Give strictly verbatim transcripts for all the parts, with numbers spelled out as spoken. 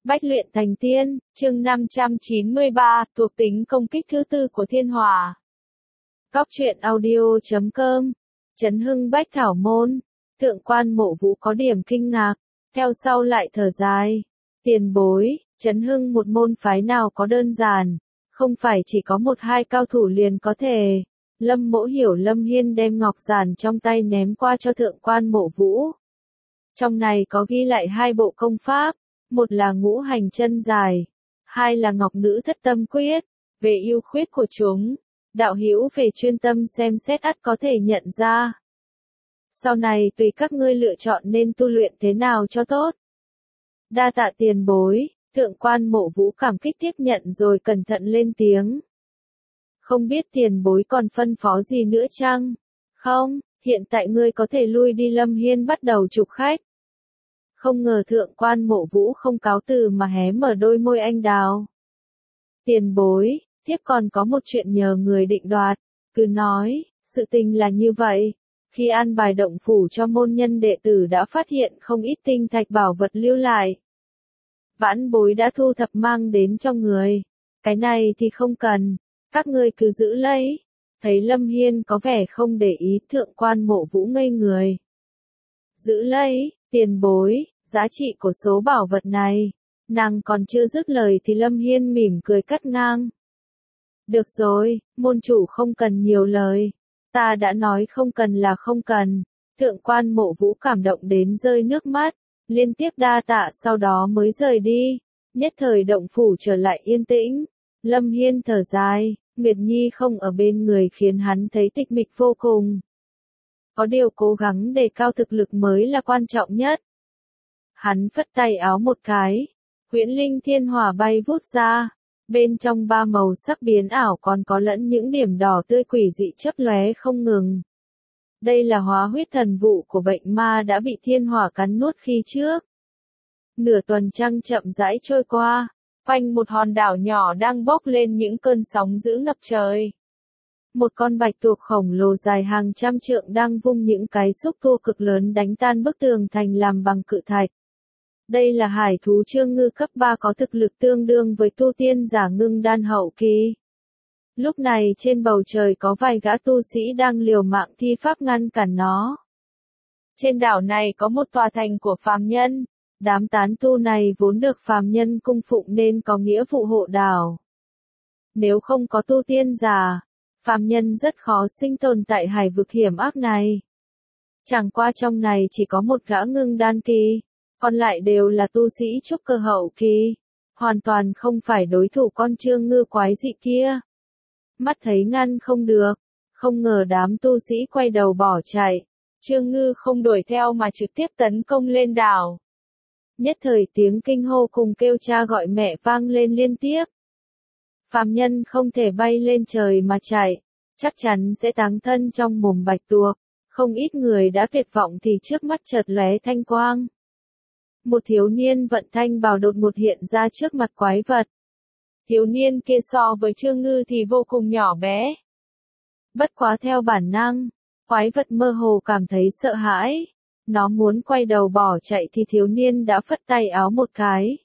Bách luyện thành tiên, chương năm trăm chín mươi ba, thuộc tính công kích thứ tư của thiên hỏa. Góc truyện audio chấm com, Trấn Hưng Bách Thảo Môn, Thượng quan Mộ Vũ có điểm kinh ngạc, theo sau lại thở dài. Tiền bối, Trấn Hưng một môn phái nào có đơn giản, không phải chỉ có một hai cao thủ liền có thể. Lâm Mỗ hiểu Lâm Hiên đem ngọc giản trong tay ném qua cho Thượng quan Mộ Vũ. Trong này có ghi lại hai bộ công pháp. Một là ngũ hành chân dài, hai là ngọc nữ thất tâm quyết. Về ưu khuyết của chúng, đạo hữu về chuyên tâm xem xét ắt có thể nhận ra. Sau này tùy các ngươi lựa chọn nên tu luyện thế nào cho tốt. Đa tạ tiền bối, Thượng quan Mộ Vũ cảm kích tiếp nhận rồi cẩn thận lên tiếng. Không biết tiền bối còn phân phó gì nữa chăng? Không, hiện tại ngươi có thể lui đi. Lâm Hiên bắt đầu chụp khách. Không ngờ Thượng quan Mộ Vũ không cáo từ mà hé mở đôi môi anh đào. Tiền bối, thiếp còn có một chuyện nhờ người định đoạt. Cứ nói, sự tình là như vậy. Khi an bài động phủ cho môn nhân đệ tử đã phát hiện không ít tinh thạch bảo vật lưu lại. Vãn bối đã thu thập mang đến cho người. Cái này thì không cần, các ngươi cứ giữ lấy. Thấy Lâm Hiên có vẻ không để ý, Thượng quan Mộ Vũ ngây người. Giữ lấy, tiền bối, giá trị của số bảo vật này. Nàng còn chưa dứt lời thì Lâm Hiên mỉm cười cắt ngang. Được rồi, môn chủ không cần nhiều lời. Ta đã nói không cần là không cần. Thượng quan Mộ Vũ cảm động đến rơi nước mắt, liên tiếp đa tạ sau đó mới rời đi. Nhất thời động phủ trở lại yên tĩnh. Lâm Hiên thở dài, Nguyệt Nhi không ở bên người khiến hắn thấy tịch mịch vô cùng. Có điều cố gắng đề cao thực lực mới là quan trọng nhất. Hắn phất tay áo một cái, huyễn linh thiên hỏa bay vút ra, bên trong ba màu sắc biến ảo còn có lẫn những điểm đỏ tươi quỷ dị chớp lóe không ngừng. Đây là hóa huyết thần vụ của bệnh ma đã bị thiên hỏa cắn nuốt khi trước. Nửa tuần trăng chậm rãi trôi qua, quanh một hòn đảo nhỏ đang bốc lên những cơn sóng dữ ngập trời. Một con bạch tuộc khổng lồ dài hàng trăm trượng đang vung những cái xúc tua cực lớn đánh tan bức tường thành làm bằng cự thạch. Đây là hải thú trương ngư cấp ba có thực lực tương đương với tu tiên giả ngưng đan hậu kỳ. Lúc này trên bầu trời có vài gã tu sĩ đang liều mạng thi pháp ngăn cản nó. Trên đảo này có một tòa thành của phàm nhân. Đám tán tu này vốn được phàm nhân cung phụng nên có nghĩa vụ hộ đảo. Nếu không có tu tiên giả, phàm nhân rất khó sinh tồn tại hải vực hiểm ác này. Chẳng qua trong này chỉ có một gã ngưng đan kỳ, còn lại đều là tu sĩ trúc cơ hậu kỳ, hoàn toàn không phải đối thủ con trương ngư quái dị kia. Mắt thấy ngăn không được, không ngờ đám tu sĩ quay đầu bỏ chạy, trương ngư không đuổi theo mà trực tiếp tấn công lên đảo. Nhất thời tiếng kinh hô cùng kêu cha gọi mẹ vang lên liên tiếp. Phàm nhân không thể bay lên trời mà chạy, chắc chắn sẽ táng thân trong mồm bạch tuộc. Không ít người đã tuyệt vọng thì trước mắt chợt lóe thanh quang. Một thiếu niên vận thanh bào đột ngột hiện ra trước mặt quái vật. Thiếu niên kia so với Trương Ngư thì vô cùng nhỏ bé. Bất quá theo bản năng, quái vật mơ hồ cảm thấy sợ hãi. Nó muốn quay đầu bỏ chạy thì thiếu niên đã phất tay áo một cái.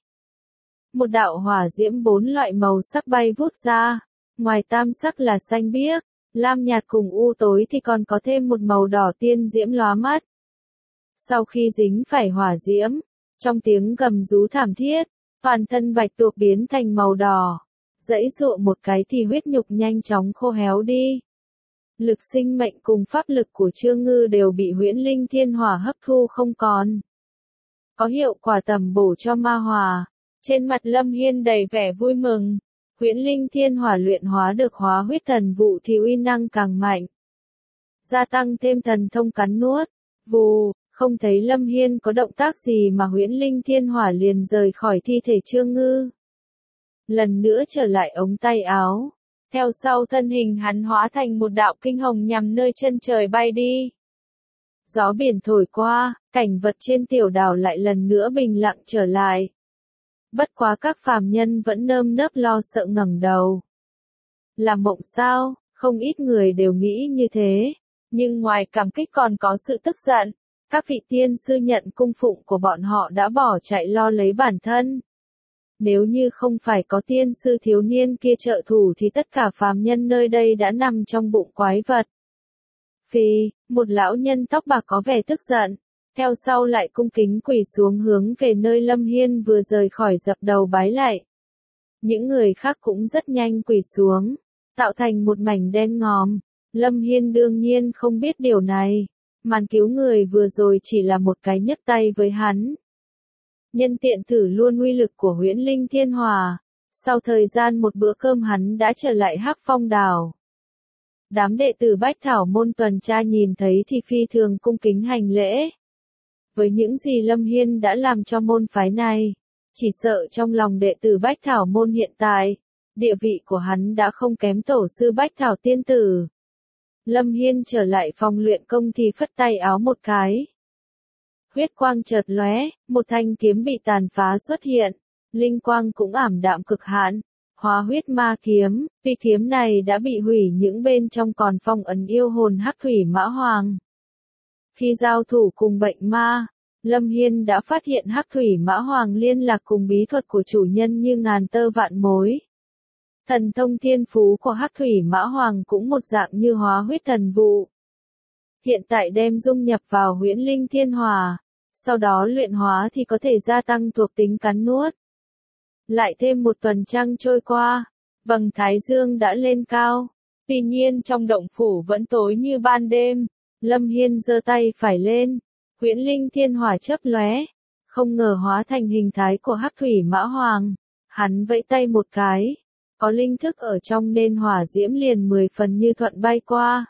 Một đạo hỏa diễm bốn loại màu sắc bay vút ra, ngoài tam sắc là xanh biếc, lam nhạt cùng u tối thì còn có thêm một màu đỏ tiên diễm lóa mắt. Sau khi dính phải hỏa diễm, trong tiếng gầm rú thảm thiết, toàn thân bạch tuộc biến thành màu đỏ, giãy giụa một cái thì huyết nhục nhanh chóng khô héo đi. Lực sinh mệnh cùng pháp lực của Trương Ngư đều bị huyễn linh thiên hỏa hấp thu không còn. Có hiệu quả tầm bổ cho ma hỏa. Trên mặt Lâm Hiên đầy vẻ vui mừng. Huyễn linh thiên hỏa luyện hóa được hóa huyết thần vụ thì uy năng càng mạnh. Gia tăng thêm thần thông cắn nuốt. Vù, không thấy Lâm Hiên có động tác gì mà huyễn linh thiên hỏa liền rời khỏi thi thể Trương Ngư. Lần nữa trở lại ống tay áo. Theo sau thân hình hắn hóa thành một đạo kinh hồng nhằm nơi chân trời bay đi. Gió biển thổi qua, cảnh vật trên tiểu đảo lại lần nữa bình lặng trở lại. Bất quá các phàm nhân vẫn nơm nớp lo sợ ngẩng đầu. Là mộng sao? Không ít người đều nghĩ như thế. Nhưng ngoài cảm kích còn có sự tức giận. Các vị tiên sư nhận cung phụng của bọn họ đã bỏ chạy lo lấy bản thân. Nếu như không phải có tiên sư thiếu niên kia trợ thủ thì tất cả phàm nhân nơi đây đã nằm trong bụng quái vật. Phi, một lão nhân tóc bạc có vẻ tức giận, theo sau lại cung kính quỳ xuống hướng về nơi Lâm Hiên vừa rời khỏi dập đầu bái lại. Những người khác cũng rất nhanh quỳ xuống, tạo thành một mảnh đen ngòm. Lâm Hiên đương nhiên không biết điều này, màn cứu người vừa rồi chỉ là một cái nhấc tay với hắn. Nhân tiện thử luôn uy lực của Huyễn Linh Thiên Hỏa, sau thời gian một bữa cơm hắn đã trở lại Hắc Phong Đảo. Đám đệ tử Bách Thảo môn tuần tra nhìn thấy thì phi thường cung kính hành lễ. Với những gì Lâm Hiên đã làm cho môn phái này, chỉ sợ trong lòng đệ tử Bách Thảo môn hiện tại, địa vị của hắn đã không kém tổ sư Bách Thảo tiên tử. Lâm Hiên trở lại phòng luyện công thì phất tay áo một cái. Huyết quang chợt lóe, một thanh kiếm bị tàn phá xuất hiện, linh quang cũng ảm đạm cực hạn, hóa huyết ma kiếm, vì kiếm này đã bị hủy những bên trong còn phong ấn yêu hồn Hắc Thủy Mã Hoàng. Khi giao thủ cùng bệnh ma, Lâm Hiên đã phát hiện Hắc Thủy Mã Hoàng liên lạc cùng bí thuật của chủ nhân như ngàn tơ vạn mối. Thần thông thiên phú của Hắc Thủy Mã Hoàng cũng một dạng như hóa huyết thần vụ. Hiện tại đem dung nhập vào Huyễn Linh Thiên Hỏa, sau đó luyện hóa thì có thể gia tăng thuộc tính cắn nuốt. Lại thêm một tuần trăng trôi qua, vầng thái dương đã lên cao, tuy nhiên trong động phủ vẫn tối như ban đêm. Lâm Hiên giơ tay phải lên, Huyễn Linh Thiên Hỏa chớp lóe, không ngờ hóa thành hình thái của Hắc Thủy Mã Hoàng. Hắn vẫy tay một cái, có linh thức ở trong nên hỏa diễm liền mười phần như thuận bay qua.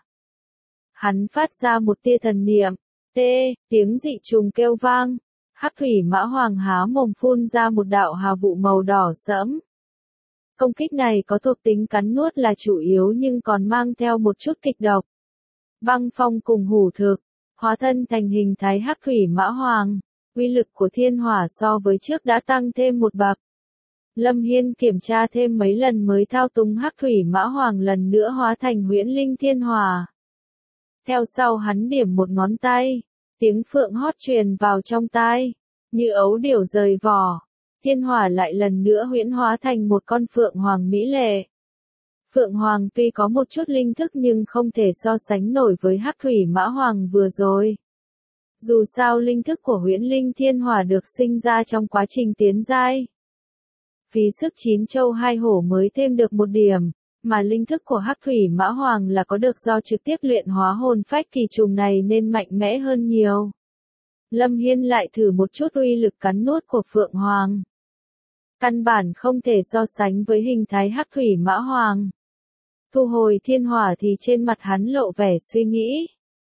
Hắn phát ra một tia thần niệm, tê, tiếng dị trùng kêu vang, Hắc Thủy Mã Hoàng há mồm phun ra một đạo hà vụ màu đỏ sẫm. Công kích này có thuộc tính cắn nuốt là chủ yếu nhưng còn mang theo một chút kịch độc. Băng phong cùng hủ thực, hóa thân thành hình thái Hắc Thủy Mã Hoàng, uy lực của thiên hỏa so với trước đã tăng thêm một bậc. Lâm Hiên kiểm tra thêm mấy lần mới thao túng Hắc Thủy Mã Hoàng lần nữa hóa thành Huyễn Linh Thiên Hỏa. Theo sau hắn điểm một ngón tay, tiếng phượng hót truyền vào trong tai, như ấu điểu rời vỏ, thiên hỏa lại lần nữa huyễn hóa thành một con phượng hoàng mỹ lệ. Phượng Hoàng tuy có một chút linh thức nhưng không thể so sánh nổi với Hắc Thủy Mã Hoàng vừa rồi. Dù sao linh thức của Huyễn Linh Thiên Hỏa được sinh ra trong quá trình tiến giai. Phí sức chín châu hai hổ mới thêm được một điểm, mà linh thức của Hắc Thủy Mã Hoàng là có được do trực tiếp luyện hóa hồn phách kỳ trùng này nên mạnh mẽ hơn nhiều. Lâm Hiên lại thử một chút uy lực cắn nuốt của Phượng Hoàng. Căn bản không thể so sánh với hình thái Hắc Thủy Mã Hoàng. Thu hồi thiên hỏa thì trên mặt hắn lộ vẻ suy nghĩ.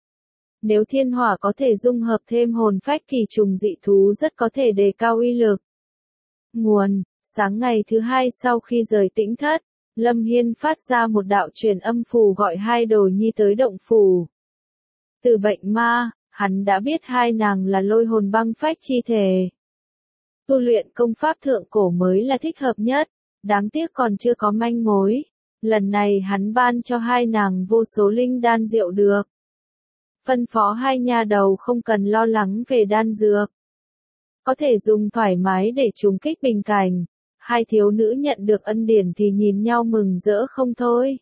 Nếu thiên hỏa có thể dung hợp thêm hồn phách kỳ trùng dị thú rất có thể đề cao uy lực. Nguồn, sáng ngày thứ hai sau khi rời Tĩnh Thất, Lâm Hiên phát ra một đạo truyền âm phù gọi hai đồ nhi tới động phủ. Từ bệnh ma, hắn đã biết hai nàng là lôi hồn băng phách chi thể. Tu luyện công pháp thượng cổ mới là thích hợp nhất, đáng tiếc còn chưa có manh mối. Lần này hắn ban cho hai nàng vô số linh đan rượu được. Phân phó hai nha đầu không cần lo lắng về đan dược. Có thể dùng thoải mái để trùng kích bình cảnh. Hai thiếu nữ nhận được ân điển thì nhìn nhau mừng rỡ không thôi.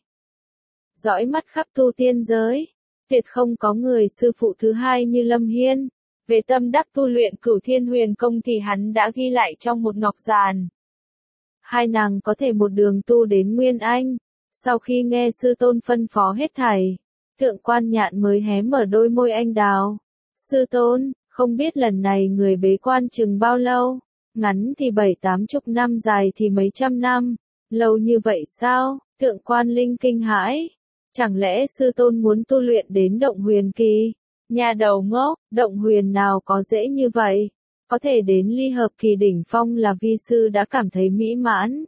Dõi mắt khắp tu tiên giới, tuyệt không có người sư phụ thứ hai như Lâm Hiên. Về tâm đắc tu luyện Cửu Thiên Huyền Công thì hắn đã ghi lại trong một ngọc giàn. Hai nàng có thể một đường tu đến Nguyên Anh. Sau khi nghe sư tôn phân phó hết thảy, Thượng Quan Nhạn mới hé mở đôi môi anh đào. Sư tôn, không biết lần này người bế quan chừng bao lâu? Ngắn thì bảy tám chục năm, dài thì mấy trăm năm. Lâu như vậy sao? Thượng Quan Linh kinh hãi. Chẳng lẽ sư tôn muốn tu luyện đến động huyền kỳ? Nhà đầu ngốc, động huyền nào có dễ như vậy? Có thể đến ly hợp kỳ đỉnh phong là vi sư đã cảm thấy mỹ mãn.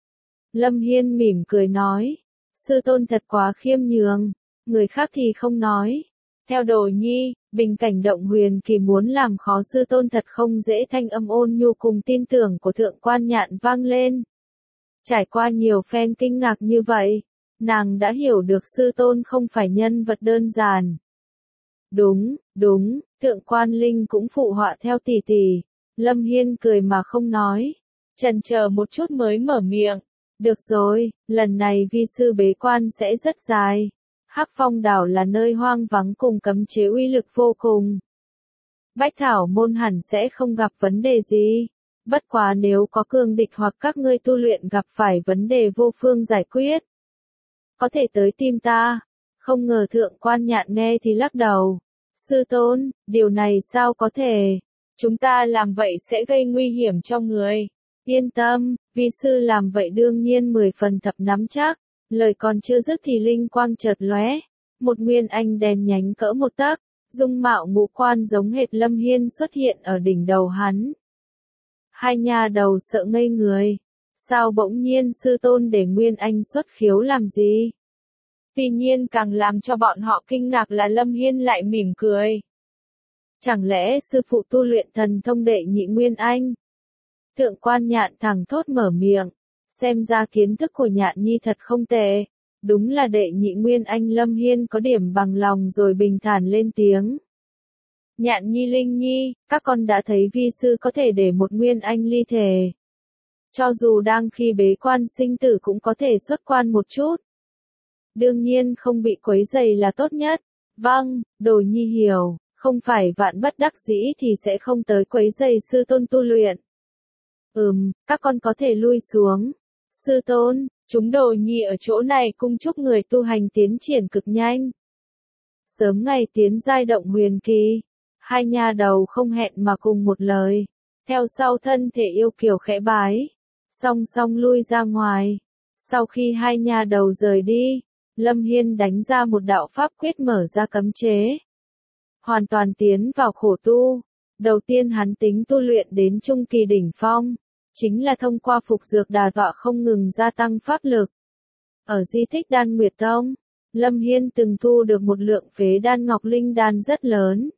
Lâm Hiên mỉm cười nói. Sư tôn thật quá khiêm nhường. Người khác thì không nói. Theo đồ nhi, bình cảnh động huyền kỳ muốn làm khó sư tôn thật không dễ. Thanh âm ôn nhu cùng tin tưởng của Thượng Quan Nhạn vang lên. Trải qua nhiều phen kinh ngạc như vậy, nàng đã hiểu được sư tôn không phải nhân vật đơn giản. Đúng, đúng, Thượng Quan Linh cũng phụ họa theo tỷ tỷ. Lâm Hiên cười mà không nói. chần chờ một chút mới mở miệng. Được rồi, lần này vi sư bế quan sẽ rất dài. Hắc Phong đảo là nơi hoang vắng cùng cấm chế uy lực vô cùng. Bách Thảo môn hẳn sẽ không gặp vấn đề gì. Bất quá nếu có cương địch hoặc các ngươi tu luyện gặp phải vấn đề vô phương giải quyết, có thể tới tìm ta. Không ngờ thượng quan nhạn nghe thì lắc đầu. Sư tôn, điều này sao có thể? Chúng ta làm vậy sẽ gây nguy hiểm cho người. Yên tâm, vi sư làm vậy đương nhiên mười phần thập nắm chắc. Lời còn chưa dứt thì linh quang chợt lóe. Một nguyên anh đèn nhánh cỡ một tấc, dung mạo ngũ quan giống hệt Lâm Hiên xuất hiện ở đỉnh đầu hắn. Hai nhà đầu sợ ngây người. Sao bỗng nhiên sư tôn để nguyên anh xuất khiếu làm gì? Tuy nhiên càng làm cho bọn họ kinh ngạc là Lâm Hiên lại mỉm cười. Chẳng lẽ sư phụ tu luyện thần thông đệ nhị nguyên anh? Thượng quan nhạn thẳng thốt mở miệng. Xem ra kiến thức của nhạn nhi thật không tệ. Đúng là đệ nhị nguyên anh. Lâm Hiên có điểm bằng lòng rồi bình thản lên tiếng. Nhạn nhi linh nhi, các con đã thấy vi sư có thể để một nguyên anh ly thể. Cho dù đang khi bế quan sinh tử cũng có thể xuất quan một chút. Đương nhiên không bị quấy rầy là tốt nhất. Vâng, đồ nhi hiểu, không phải vạn bất đắc dĩ thì sẽ không tới quấy rầy sư tôn tu luyện. Ừm, các con có thể lui xuống. Sư tôn, chúng đồ nhi ở chỗ này cung chúc người tu hành tiến triển cực nhanh. Sớm ngày tiến giai động huyền kỳ. Hai nhà đầu không hẹn mà cùng một lời. Theo sau thân thể yêu kiều khẽ bái. Song song lui ra ngoài. Sau khi hai nhà đầu rời đi, Lâm Hiên đánh ra một đạo pháp quyết mở ra cấm chế. Hoàn toàn tiến vào khổ tu. Đầu tiên hắn tính tu luyện đến trung kỳ đỉnh phong. Chính là thông qua phục dược đà tọa không ngừng gia tăng pháp lực. Ở di tích Đan Nguyệt Tông, Lâm Hiên từng thu được một lượng phế đan ngọc linh đan rất lớn.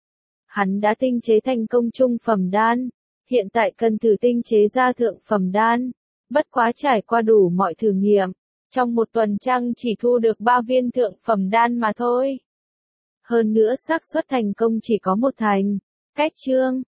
Hắn đã tinh chế thành công trung phẩm đan, hiện tại cần thử tinh chế ra thượng phẩm đan. Bất quá trải qua đủ mọi thử nghiệm, trong một tuần trăng chỉ thu được ba viên thượng phẩm đan mà thôi. Hơn nữa xác suất thành công chỉ có một thành. Cách chương